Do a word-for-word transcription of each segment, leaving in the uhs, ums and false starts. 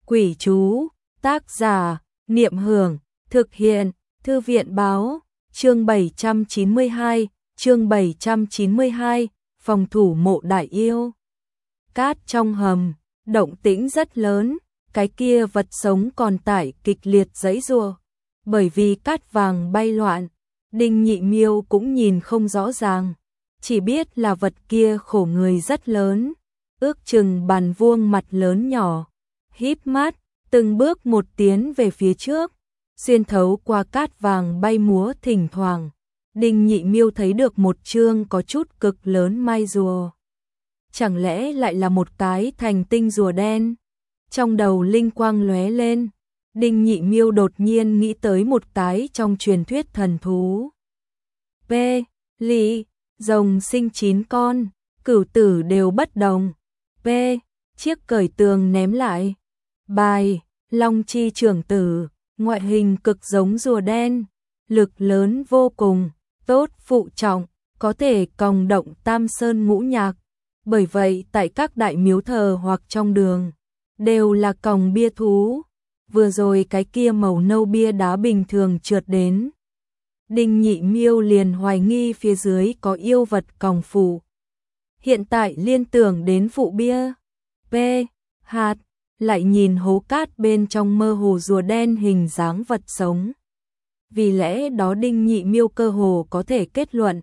Quỷ chú, tác giả, Niệm Hưởng, thực hiện, Thư viện báo, chương bảy trăm chín mươi hai, chương bảy trăm chín mươi hai, phòng thủ mộ đại yêu. Cát trong hầm, động tĩnh rất lớn, cái kia vật sống còn tải kịch liệt giãy giụa, bởi vì cát vàng bay loạn, Đinh Nhị Miêu cũng nhìn không rõ ràng, chỉ biết là vật kia khổ người rất lớn, ước chừng bàn vuông mặt lớn nhỏ, híp mắt, từng bước một tiến về phía trước, xuyên thấu qua cát vàng bay múa thỉnh thoảng. Đinh Nhị Miêu thấy được một chương có chút cực lớn mai rùa. Chẳng lẽ lại là một cái thành tinh rùa đen? Trong đầu linh quang lóe lên, Đinh Nhị Miêu đột nhiên nghĩ tới một cái trong truyền thuyết thần thú. P. Lý, rồng sinh chín con, cửu tử đều bất đồng. P. Chiếc cởi tường ném lại. Bài, long chi trưởng tử, ngoại hình cực giống rùa đen, lực lớn vô cùng, tốt phụ trọng, có thể còng động tam sơn ngũ nhạc. Bởi vậy tại các đại miếu thờ hoặc trong đường, đều là còng bia thú. Vừa rồi cái kia màu nâu bia đá bình thường trượt đến, Đinh Nhị Miêu liền hoài nghi phía dưới có yêu vật còng phụ. Hiện tại liên tưởng đến phụ bia. P. Hạt, lại nhìn hố cát bên trong mơ hồ rùa đen hình dáng vật sống. Vì lẽ đó Đinh Nhị Miêu cơ hồ có thể kết luận.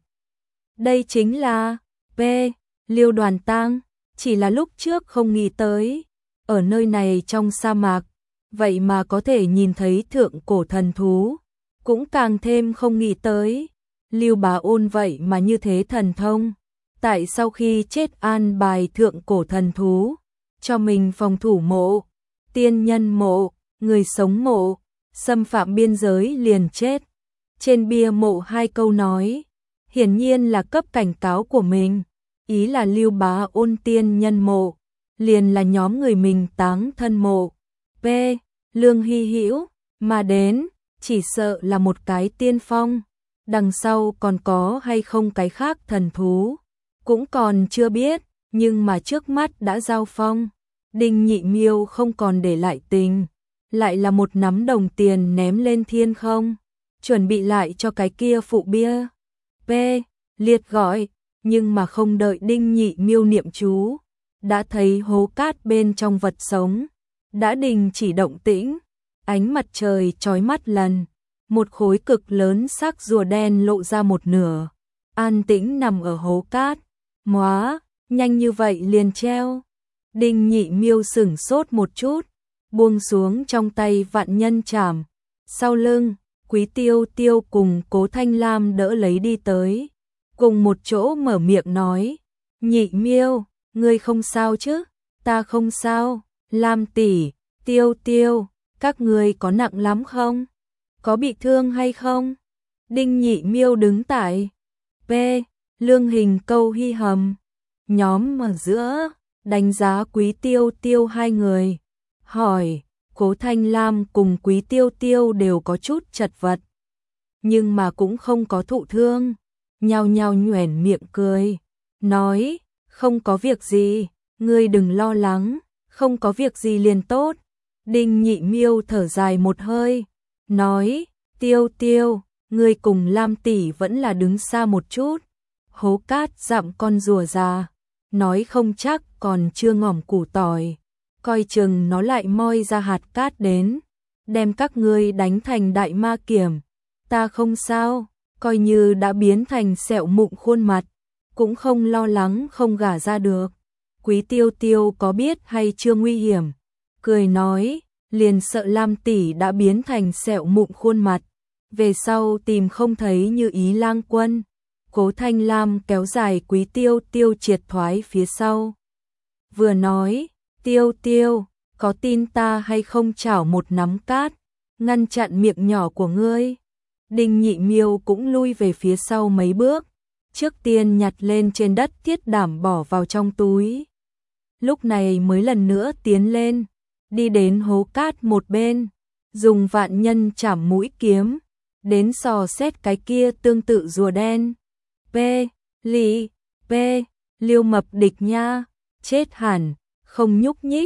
Đây chính là P. Liêu Đoàn Tang, chỉ là lúc trước không nghĩ tới. Ở nơi này trong sa mạc, vậy mà có thể nhìn thấy thượng cổ thần thú, cũng càng thêm không nghĩ tới. Lưu Bá Ôn vậy mà như thế thần thông, tại sau khi chết an bài thượng cổ thần thú, cho mình phòng thủ mộ, tiên nhân mộ, người sống mộ, xâm phạm biên giới liền chết. Trên bia mộ hai câu nói, hiển nhiên là cấp cảnh cáo của mình, ý là Lưu Bá Ôn tiên nhân mộ, liền là nhóm người mình táng thân mộ. P. Lương Hy Hữu mà đến, chỉ sợ là một cái tiên phong, đằng sau còn có hay không cái khác thần thú, cũng còn chưa biết, nhưng mà trước mắt đã giao phong. Đinh Nhị Miêu không còn để lại tình, lại là một nắm đồng tiền ném lên thiên không, chuẩn bị lại cho cái kia phụ bia. P. Liệt gọi, nhưng mà không đợi Đinh Nhị Miêu niệm chú, đã thấy hố cát bên trong vật sống đã đình chỉ động tĩnh, ánh mặt trời chói mắt lần, một khối cực lớn xác rùa đen lộ ra một nửa, an tĩnh nằm ở hố cát. Móa, nhanh như vậy liền treo. Đinh Nhị Miêu sửng sốt một chút, buông xuống trong tay vạn nhân chảm, sau lưng, Quý Tiêu Tiêu cùng Cố Thanh Lam đỡ lấy đi tới, cùng một chỗ mở miệng nói, Nhị Miêu, ngươi không sao chứ? Ta không sao. Lam tỷ, Tiêu Tiêu, các ngươi có nặng lắm không? Có bị thương hay không? Đinh Nhị Miêu đứng tại P. Lương Hình câu hi hầm, nhóm ở giữa, đánh giá Quý Tiêu Tiêu hai người, hỏi, Cố Thanh Lam cùng Quý Tiêu Tiêu đều có chút chật vật, nhưng mà cũng không có thụ thương, nhao nhao nhoẻn miệng cười, nói, không có việc gì, ngươi đừng lo lắng, không có việc gì liền tốt. Đinh Nhị Miêu thở dài một hơi, nói, Tiêu Tiêu, ngươi cùng Lam tỷ vẫn là đứng xa một chút, hố cát dặm con rùa già, nói không chắc còn chưa ngỏm củ tỏi, coi chừng nó lại moi ra hạt cát đến, đem các ngươi đánh thành đại ma kiểm. Ta không sao, coi như đã biến thành sẹo mụn khuôn mặt, cũng không lo lắng không gả ra được. Quý Tiêu Tiêu có biết hay chưa nguy hiểm, cười nói, liền sợ Lam tỷ đã biến thành sẹo mụn khuôn mặt, về sau tìm không thấy Như Ý lang quân. Cố Thanh Lam kéo dài Quý Tiêu Tiêu triệt thoái phía sau, vừa nói, Tiêu Tiêu, có tin ta hay không chảo một nắm cát, ngăn chặn miệng nhỏ của ngươi. Đinh Nhị Miêu cũng lui về phía sau mấy bước, trước tiên nhặt lên trên đất thiết đảm bỏ vào trong túi. Lúc này mới lần nữa tiến lên, đi đến hố cát một bên, dùng vạn nhân chảm mũi kiếm, đến sò xét cái kia tương tự rùa đen. P. Lý, P. Liêu mập địch nha, chết hẳn, không nhúc nhích,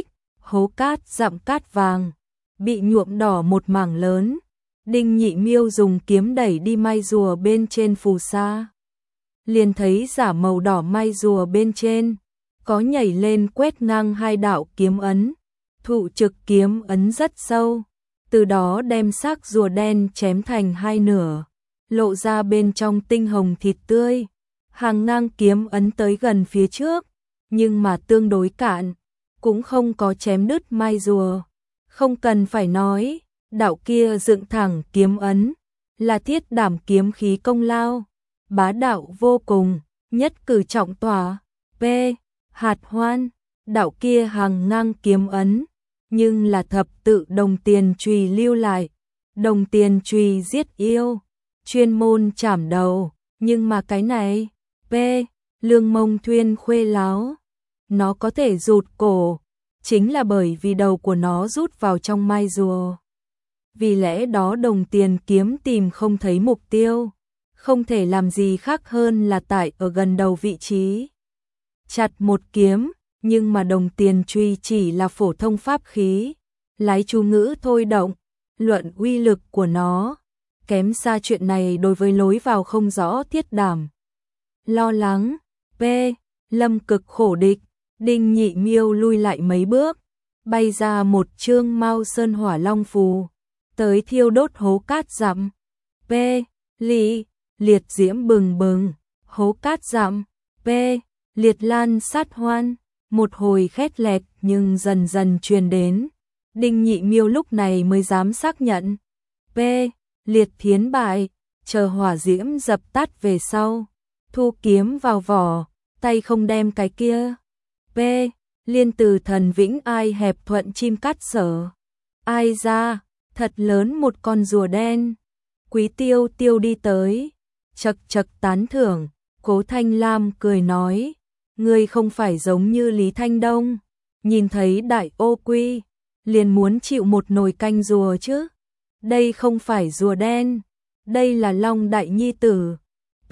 hố cát dặm cát vàng, bị nhuộm đỏ một mảng lớn. Đinh Nhị Miêu dùng kiếm đẩy đi mai rùa bên trên phù sa. Liền thấy giả màu đỏ mai rùa bên trên, có nhảy lên quét ngang hai đạo kiếm ấn. Thụ trực kiếm ấn rất sâu, từ đó đem xác rùa đen chém thành hai nửa, lộ ra bên trong tinh hồng thịt tươi. Hàng ngang kiếm ấn tới gần phía trước, nhưng mà tương đối cạn, cũng không có chém đứt mai rùa. Không cần phải nói, đạo kia dựng thẳng kiếm ấn, là thiết đảm kiếm khí công lao, bá đạo vô cùng, nhất cử trọng tỏa. P. Hạt Hoan, đạo kia hàng ngang kiếm ấn, nhưng là thập tự đồng tiền chùy lưu lại, đồng tiền chùy giết yêu, chuyên môn chảm đầu, nhưng mà cái này, P. Lương Mông Thuyên khuê láo, nó có thể rụt cổ, chính là bởi vì đầu của nó rút vào trong mai rùa. Vì lẽ đó đồng tiền kiếm tìm không thấy mục tiêu, không thể làm gì khác hơn là tại ở gần đầu vị trí. Chặt một kiếm, nhưng mà đồng tiền truy chỉ là phổ thông pháp khí, lái chú ngữ thôi động, luận uy lực của nó, kém xa chuyện này đối với lối vào không rõ thiết đảm. Lo lắng, P. Lâm cực khổ địch, Đinh Nhị Miêu lui lại mấy bước, bay ra một chương Mao Sơn Hỏa Long phù, tới thiêu đốt hố cát dặm. P. Lý, liệt diễm bừng bừng, hố cát dặm. P. Liệt lan sát hoan, một hồi khét lẹt nhưng dần dần truyền đến. Đinh Nhị Miêu lúc này mới dám xác nhận. P. Liệt thiến bại, chờ hỏa diễm dập tắt về sau, thu kiếm vào vỏ, tay không đem cái kia. P. Liên từ thần vĩnh ai hẹp thuận chim cắt sở. Ai ra, thật lớn một con rùa đen. Quý Tiêu Tiêu đi tới, chật chật tán thưởng. Cố Thanh Lam cười nói, ngươi không phải giống như Lý Thanh Đông, nhìn thấy đại ô quy, liền muốn chịu một nồi canh rùa chứ. Đây không phải rùa đen, đây là Long Đại Nhi Tử. P.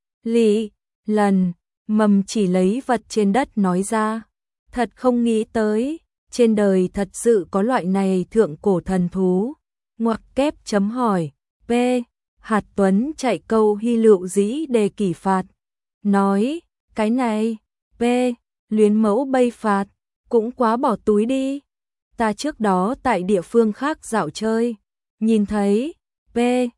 Lý, lần, mầm chỉ lấy vật trên đất nói ra. Thật không nghĩ tới, trên đời thật sự có loại này thượng cổ thần thú. Ngoặc kép chấm hỏi. P. Hạt Tuấn chạy câu hy lựu dĩ đề kỷ phạt. Nói, cái này, P. Luyến mẫu bay phạt, cũng quá bỏ túi đi. Ta trước đó tại địa phương khác dạo chơi, nhìn thấy, P.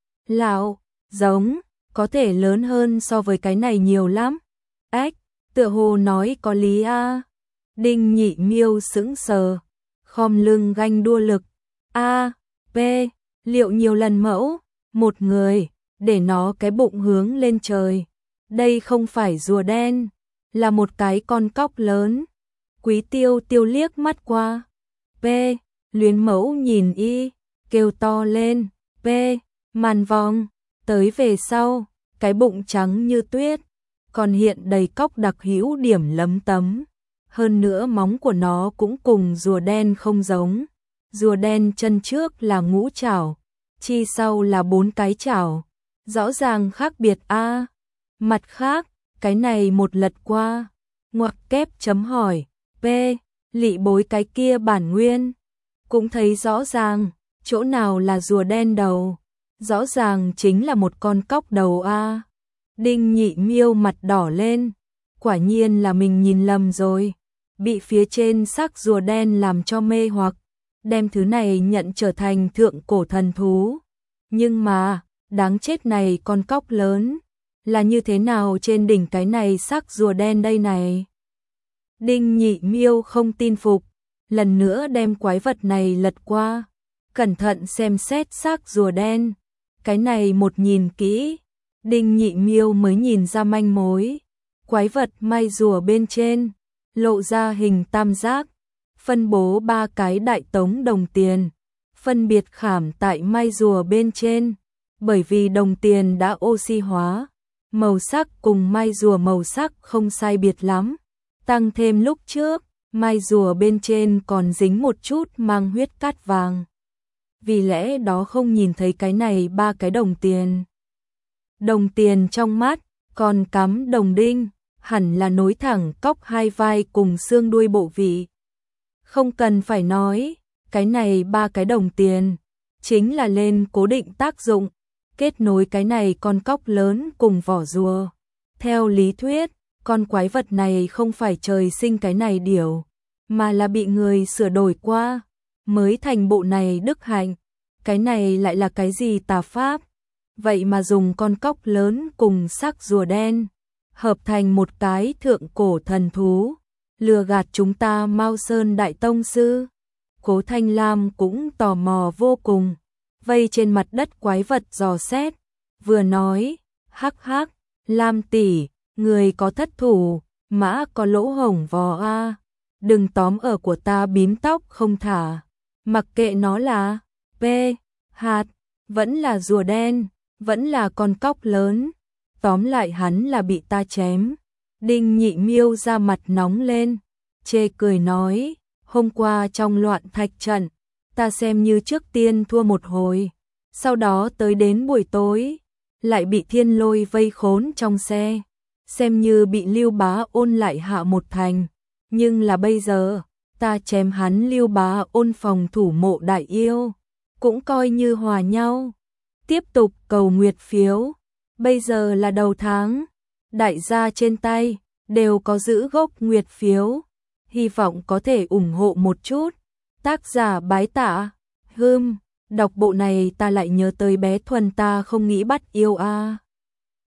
Lão, giống, có thể lớn hơn so với cái này nhiều lắm. Ếch, tựa hồ nói có lý a. Đinh Nhị Miêu sững sờ, khom lưng ganh đua lực. A. P. Liệu nhiều lần mẫu, một người, để nó cái bụng hướng lên trời. Đây không phải rùa đen, là một cái con cóc lớn. Quý Tiêu Tiêu liếc mắt qua. P. Luyến mẫu nhìn y, kêu to lên. P. Màn vòng, tới về sau, cái bụng trắng như tuyết, còn hiện đầy cóc đặc hữu điểm lấm tấm. Hơn nữa móng của nó cũng cùng rùa đen không giống. Rùa đen chân trước là ngũ chảo, chi sau là bốn cái chảo. Rõ ràng khác biệt a. Mặt khác, cái này một lật qua, ngoặc kép chấm hỏi. P. Lị bối cái kia bản nguyên, cũng thấy rõ ràng, chỗ nào là rùa đen đầu, rõ ràng chính là một con cóc đầu a. Đinh Nhị Miêu mặt đỏ lên, quả nhiên là mình nhìn lầm rồi, bị phía trên xác rùa đen làm cho mê hoặc, đem thứ này nhận trở thành thượng cổ thần thú. Nhưng mà, đáng chết này con cóc lớn, là như thế nào trên đỉnh cái này xác rùa đen đây này? Đinh Nhị Miêu không tin phục, lần nữa đem quái vật này lật qua, cẩn thận xem xét xác rùa đen. Cái này một nhìn kỹ, Đinh Nhị Miêu mới nhìn ra manh mối. Quái vật mai rùa bên trên, lộ ra hình tam giác, phân bố ba cái đại tống đồng tiền, phân biệt khảm tại mai rùa bên trên. Bởi vì đồng tiền đã oxy hóa, màu sắc cùng mai rùa màu sắc không sai biệt lắm. Tăng thêm lúc trước, mai rùa bên trên còn dính một chút mang huyết cát vàng. Vì lẽ đó không nhìn thấy cái này ba cái đồng tiền. Đồng tiền trong mắt, còn cắm đồng đinh, hẳn là nối thẳng cóc hai vai cùng xương đuôi bộ vị. Không cần phải nói, cái này ba cái đồng tiền, chính là lên cố định tác dụng, kết nối cái này con cóc lớn cùng vỏ rùa. Theo lý thuyết, con quái vật này không phải trời sinh cái này điều, mà là bị người sửa đổi qua, mới thành bộ này đức hạnh. Cái này lại là cái gì tà pháp? Vậy mà dùng con cóc lớn cùng xác rùa đen, hợp thành một cái thượng cổ thần thú, lừa gạt chúng ta Mao Sơn Đại Tông Sư. Cố Thanh Lam cũng tò mò vô cùng, vây trên mặt đất quái vật dò xét, vừa nói, hắc hắc, Lam tỷ, người có thất thủ, mã có lỗ hổng vò a, đừng tóm ở của ta bím tóc không thả, mặc kệ nó là p, hạt, vẫn là rùa đen, vẫn là con cóc lớn, tóm lại hắn là bị ta chém. Đinh Nhị Miêu ra mặt nóng lên, chê cười nói, hôm qua trong loạn thạch trận, ta xem như trước tiên thua một hồi, sau đó tới đến buổi tối, lại bị thiên lôi vây khốn trong xe, xem như bị Lưu Bá Ôn lại hạ một thành, nhưng là bây giờ, ta chém hắn Lưu Bá Ôn phòng thủ Mộ Đại Yêu, cũng coi như hòa nhau. Tiếp tục cầu nguyệt phiếu, bây giờ là đầu tháng, đại gia trên tay đều có giữ gốc nguyệt phiếu, hy vọng có thể ủng hộ một chút. Tác giả Bái Tạ. Hừm, đọc bộ này ta lại nhớ tới bé Thuần ta không nghĩ bắt yêu a.